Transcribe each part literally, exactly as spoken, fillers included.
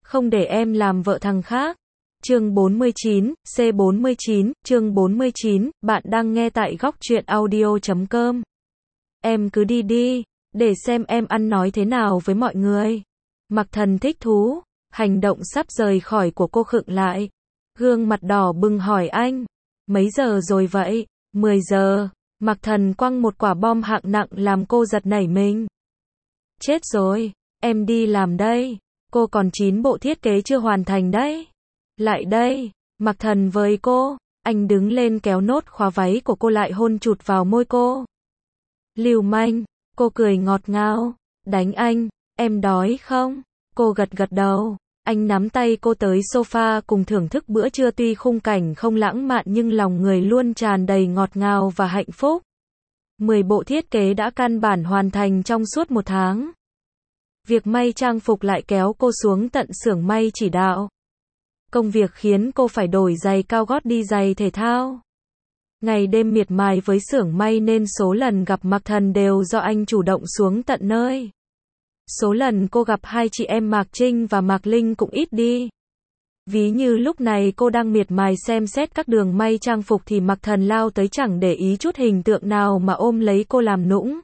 không để em làm vợ thằng khác. Chương bốn mươi chín, C bốn mươi chín, chương bốn mươi chín, bạn đang nghe tại góc truyện audio chấm com. Em cứ đi đi, để xem em ăn nói thế nào với mọi người. Mặc Thần thích thú, hành động sắp rời khỏi của cô khựng lại. Gương mặt đỏ bừng hỏi anh, mấy giờ rồi vậy? mười giờ. Mặc Thần quăng một quả bom hạng nặng làm cô giật nảy mình. Chết rồi, em đi làm đây. Cô còn chín bộ thiết kế chưa hoàn thành đấy. Lại đây, Mặc Thần với cô, anh đứng lên kéo nốt khóa váy của cô lại hôn chụt vào môi cô. Lưu manh, cô cười ngọt ngào, đánh anh, em đói không? Cô gật gật đầu, anh nắm tay cô tới sofa cùng thưởng thức bữa trưa tuy khung cảnh không lãng mạn nhưng lòng người luôn tràn đầy ngọt ngào và hạnh phúc. Mười bộ thiết kế đã căn bản hoàn thành trong suốt một tháng. Việc may trang phục lại kéo cô xuống tận xưởng may chỉ đạo. Công việc khiến cô phải đổi giày cao gót đi giày thể thao. Ngày đêm miệt mài với xưởng may nên số lần gặp Mặc Thần đều do anh chủ động xuống tận nơi. Số lần cô gặp hai chị em Mạc Trinh và Mạc Linh cũng ít đi. Ví như lúc này cô đang miệt mài xem xét các đường may trang phục thì Mặc Thần lao tới chẳng để ý chút hình tượng nào mà ôm lấy cô làm nũng.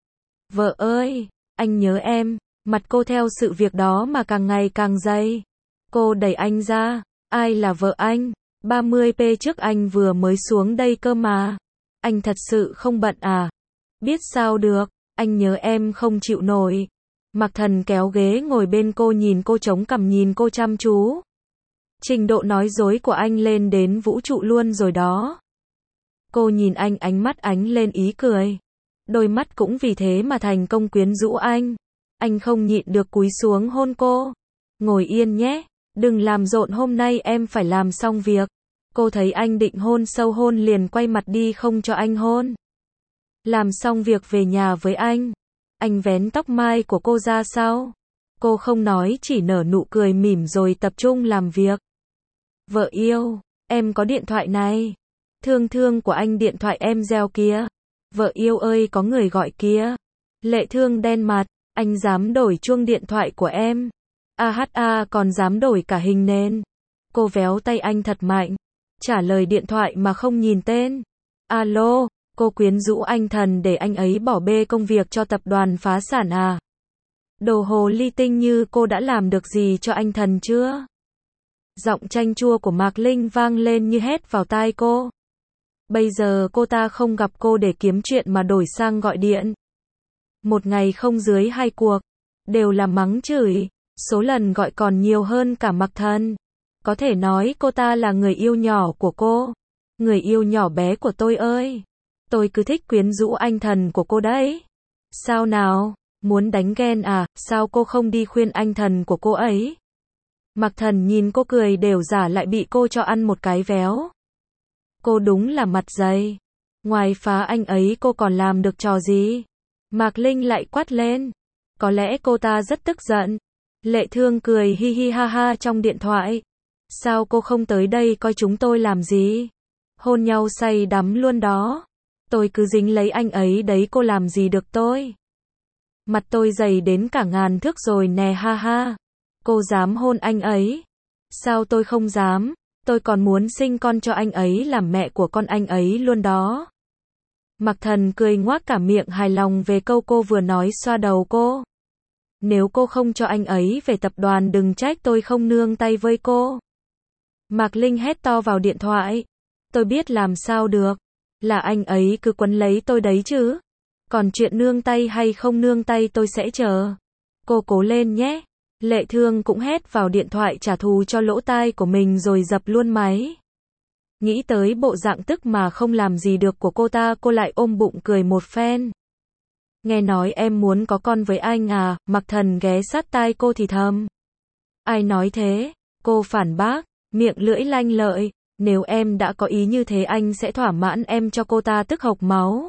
Vợ ơi, anh nhớ em. Mặt cô theo sự việc đó mà càng ngày càng dày. Cô đẩy anh ra, ai là vợ anh? ba mươi p trước anh vừa mới xuống đây cơ mà. Anh thật sự không bận à? Biết sao được, anh nhớ em không chịu nổi. Mặc Thần kéo ghế ngồi bên cô nhìn cô chống cằm nhìn cô chăm chú. Trình độ nói dối của anh lên đến vũ trụ luôn rồi đó. Cô nhìn anh ánh mắt ánh lên ý cười. Đôi mắt cũng vì thế mà thành công quyến rũ anh. Anh không nhịn được cúi xuống hôn cô. Ngồi yên nhé, đừng làm rộn hôm nay em phải làm xong việc. Cô thấy anh định hôn sâu hôn liền quay mặt đi không cho anh hôn. Làm xong việc về nhà với anh. Anh vén tóc mai của cô ra sau. Cô không nói chỉ nở nụ cười mỉm rồi tập trung làm việc. Vợ yêu, em có điện thoại này. Thương thương của anh điện thoại em reo kìa. Vợ yêu ơi có người gọi kìa. Lệ Thương đen mặt. Anh dám đổi chuông điện thoại của em. A hát a còn dám đổi cả hình nền. Cô véo tay anh thật mạnh. Trả lời điện thoại mà không nhìn tên. Alo, cô quyến rũ anh Thần để anh ấy bỏ bê công việc cho tập đoàn phá sản à? Đồ hồ ly tinh như cô đã làm được gì cho anh Thần chưa? Giọng chanh chua của Mạc Linh vang lên như hét vào tai cô. Bây giờ cô ta không gặp cô để kiếm chuyện mà đổi sang gọi điện. Một ngày không dưới hai cuộc, đều là mắng chửi, số lần gọi còn nhiều hơn cả Mặc Thần. Có thể nói cô ta là người yêu nhỏ của cô. Người yêu nhỏ bé của tôi ơi. Tôi cứ thích quyến rũ anh Thần của cô đấy. Sao nào, muốn đánh ghen à, sao cô không đi khuyên anh Thần của cô ấy? Mặc Thần nhìn cô cười đều giả lại bị cô cho ăn một cái véo. Cô đúng là mặt dày. Ngoài phá anh ấy cô còn làm được trò gì? Mạc Linh lại quát lên. Có lẽ cô ta rất tức giận. Lệ Thương cười hi hi ha ha trong điện thoại. Sao cô không tới đây coi chúng tôi làm gì? Hôn nhau say đắm luôn đó. Tôi cứ dính lấy anh ấy đấy cô làm gì được tôi? Mặt tôi dày đến cả ngàn thước rồi nè ha ha. Cô dám hôn anh ấy? Sao tôi không dám? Tôi còn muốn sinh con cho anh ấy làm mẹ của con anh ấy luôn đó. Mặc Thần cười ngoác cả miệng hài lòng về câu cô vừa nói xoa đầu cô. Nếu cô không cho anh ấy về tập đoàn đừng trách tôi không nương tay với cô. Mạc Linh hét to vào điện thoại. Tôi biết làm sao được. Là anh ấy cứ quấn lấy tôi đấy chứ. Còn chuyện nương tay hay không nương tay tôi sẽ chờ. Cô cố lên nhé. Lệ Thương cũng hét vào điện thoại trả thù cho lỗ tai của mình rồi dập luôn máy. Nghĩ tới bộ dạng tức mà không làm gì được của cô ta cô lại ôm bụng cười một phen. Nghe nói em muốn có con với anh à? Mặc Thần ghé sát tai cô thì thầm. Ai nói thế? Cô phản bác, miệng lưỡi lanh lợi. Nếu em đã có ý như thế anh sẽ thỏa mãn em cho cô ta tức hộc máu.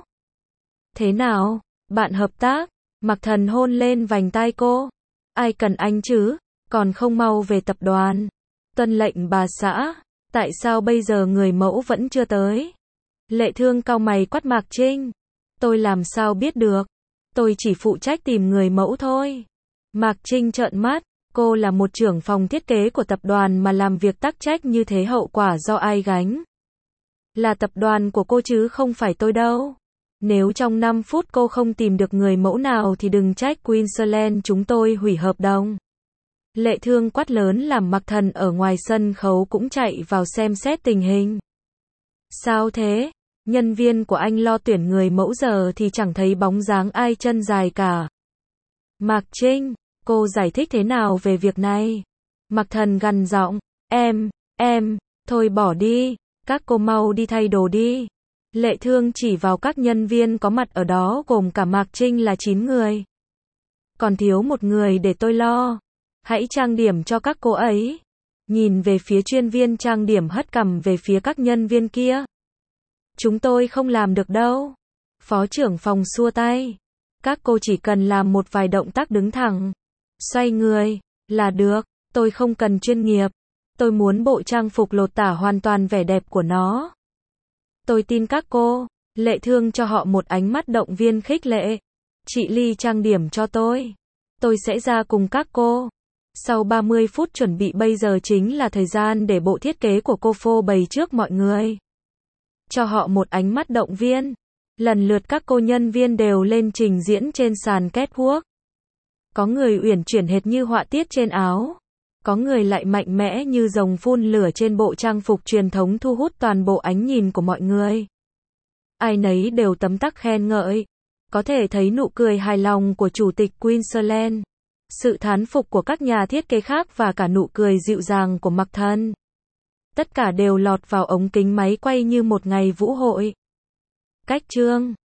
Thế nào? Bạn hợp tác? Mặc Thần hôn lên vành tai cô. Ai cần anh chứ? Còn không mau về tập đoàn. Tuân lệnh bà xã. Tại sao bây giờ người mẫu vẫn chưa tới? Lệ Thương cau mày quát Mạc Trinh. Tôi làm sao biết được? Tôi chỉ phụ trách tìm người mẫu thôi. Mạc Trinh trợn mắt. Cô là một trưởng phòng thiết kế của tập đoàn mà làm việc tắc trách như thế hậu quả do ai gánh? Là tập đoàn của cô chứ không phải tôi đâu. Nếu trong năm phút cô không tìm được người mẫu nào thì đừng trách Queensland chúng tôi hủy hợp đồng. Lệ Thương quát lớn làm Mạc Thần ở ngoài sân khấu cũng chạy vào xem xét tình hình. Sao thế? Nhân viên của anh lo tuyển người mẫu giờ thì chẳng thấy bóng dáng ai chân dài cả. Mạc Trinh, cô giải thích thế nào về việc này? Mạc Thần gằn giọng, em, em, thôi bỏ đi, các cô mau đi thay đồ đi. Lệ Thương chỉ vào các nhân viên có mặt ở đó gồm cả Mạc Trinh là chín người. Còn thiếu một người để tôi lo. Hãy trang điểm cho các cô ấy. Nhìn về phía chuyên viên trang điểm hất cằm về phía các nhân viên kia. Chúng tôi không làm được đâu. Phó trưởng phòng xua tay. Các cô chỉ cần làm một vài động tác đứng thẳng, xoay người, là được. Tôi không cần chuyên nghiệp. Tôi muốn bộ trang phục lột tả hoàn toàn vẻ đẹp của nó. Tôi tin các cô. Lệ Thương cho họ một ánh mắt động viên khích lệ. Chị Ly trang điểm cho tôi. Tôi sẽ ra cùng các cô. Sau ba mươi phút chuẩn bị bây giờ chính là thời gian để bộ thiết kế của cô phô bày trước mọi người. Cho họ một ánh mắt động viên. Lần lượt các cô nhân viên đều lên trình diễn trên sàn catwalk. Có người uyển chuyển hệt như họa tiết trên áo. Có người lại mạnh mẽ như rồng phun lửa trên bộ trang phục truyền thống thu hút toàn bộ ánh nhìn của mọi người. Ai nấy đều tấm tắc khen ngợi. Có thể thấy nụ cười hài lòng của chủ tịch Queensland. Sự thán phục của các nhà thiết kế khác và cả nụ cười dịu dàng của Mạc Thần. Tất cả đều lọt vào ống kính máy quay như một ngày vũ hội. Cách chương